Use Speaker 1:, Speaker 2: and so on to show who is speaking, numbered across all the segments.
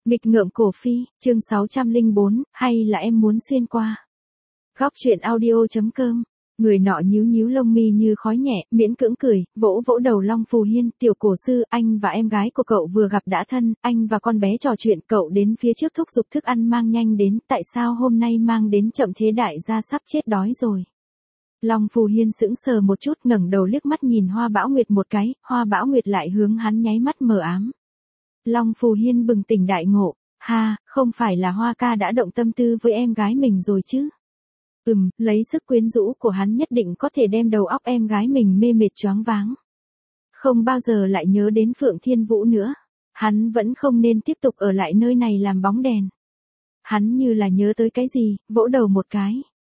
Speaker 1: Nghịch ngợm cổ phi, chương 604, hay là em muốn xuyên qua. Góc truyện audio.com. Người nọ nhíu nhíu lông mi như khói nhẹ, miễn cưỡng cười, vỗ vỗ đầu Long Phù Hiên, tiểu cổ sư, anh và em gái của cậu vừa gặp đã thân, anh và con bé trò chuyện, cậu đến phía trước thúc giục thức ăn mang nhanh đến, tại sao hôm nay mang đến chậm thế, đại gia sắp chết đói rồi. Long Phù Hiên sững sờ một chút, ngẩng đầu liếc mắt nhìn Hoa Bão Nguyệt một cái, Hoa Bão Nguyệt lại hướng hắn nháy mắt mờ ám. Long Phù Hiên bừng tỉnh đại ngộ, ha, không phải là Hoa ca đã động tâm tư với em gái mình rồi chứ? Lấy sức quyến rũ của hắn nhất định có thể đem đầu óc em gái mình mê mệt choáng váng. Không bao giờ lại nhớ đến Phượng Thiên Vũ nữa. Hắn vẫn không nên tiếp tục ở lại nơi này làm bóng đèn. Hắn như là nhớ tới cái gì, vỗ đầu một cái.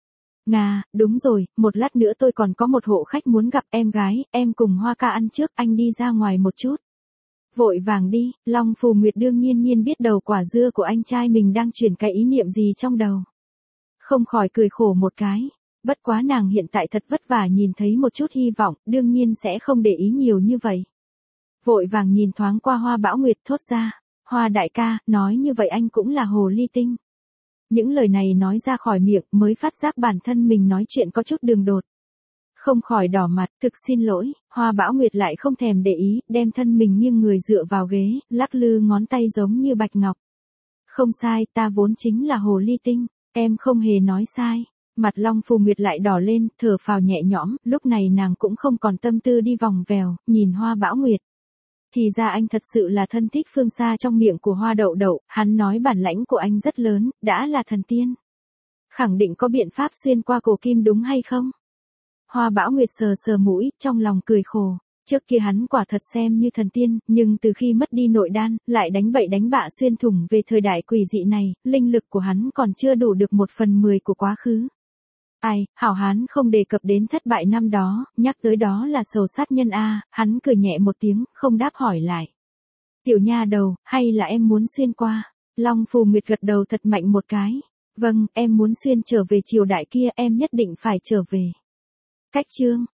Speaker 1: Đúng rồi, một lát nữa tôi còn có một hộ khách muốn gặp em gái, em cùng Hoa ca ăn trước, anh đi ra ngoài một chút. Vội vàng đi, Long Phù Nguyệt đương nhiên biết đầu quả dưa của anh trai mình đang chuyển cái ý niệm gì trong đầu. Không khỏi cười khổ một cái, bất quá nàng hiện tại thật vất vả nhìn thấy một chút hy vọng, đương nhiên sẽ không để ý nhiều như vậy. Vội vàng nhìn thoáng qua Hoa Bão Nguyệt thốt ra, Hoa đại ca, nói như vậy anh cũng là hồ ly tinh. Những lời này nói ra khỏi miệng mới phát giác bản thân mình nói chuyện có chút đường đột. Không khỏi đỏ mặt, thực xin lỗi, Hoa Bão Nguyệt lại không thèm để ý, đem thân mình nghiêng người dựa vào ghế, lắc lư ngón tay giống như bạch ngọc. Không sai, ta vốn chính là hồ ly tinh, em không hề nói sai. Mặt Long Phù Nguyệt lại đỏ lên, thở phào nhẹ nhõm, lúc này nàng cũng không còn tâm tư đi vòng vèo, nhìn Hoa Bão Nguyệt. Thì ra anh thật sự là thân thích phương xa trong miệng của Hoa Đậu Đậu, hắn nói bản lãnh của anh rất lớn, đã là thần tiên. Khẳng định có biện pháp xuyên qua cổ kim đúng hay không? Hoa Bão Nguyệt sờ sờ mũi, trong lòng cười khổ. Trước kia hắn quả thật xem như thần tiên, nhưng từ khi mất đi nội đan, lại đánh bậy đánh bạ xuyên thủng về thời đại quỷ dị này, linh lực của hắn còn chưa đủ được 1/10 của quá khứ. Ai, hảo hán không đề cập đến thất bại năm đó, nhắc tới đó là sầu sát nhân a, hắn cười nhẹ một tiếng, không đáp hỏi lại. Tiểu nha đầu, hay là em muốn xuyên qua? Long Phù Nguyệt gật đầu thật mạnh một cái. Vâng, em muốn xuyên trở về triều đại kia, em nhất định phải trở về. Cách chương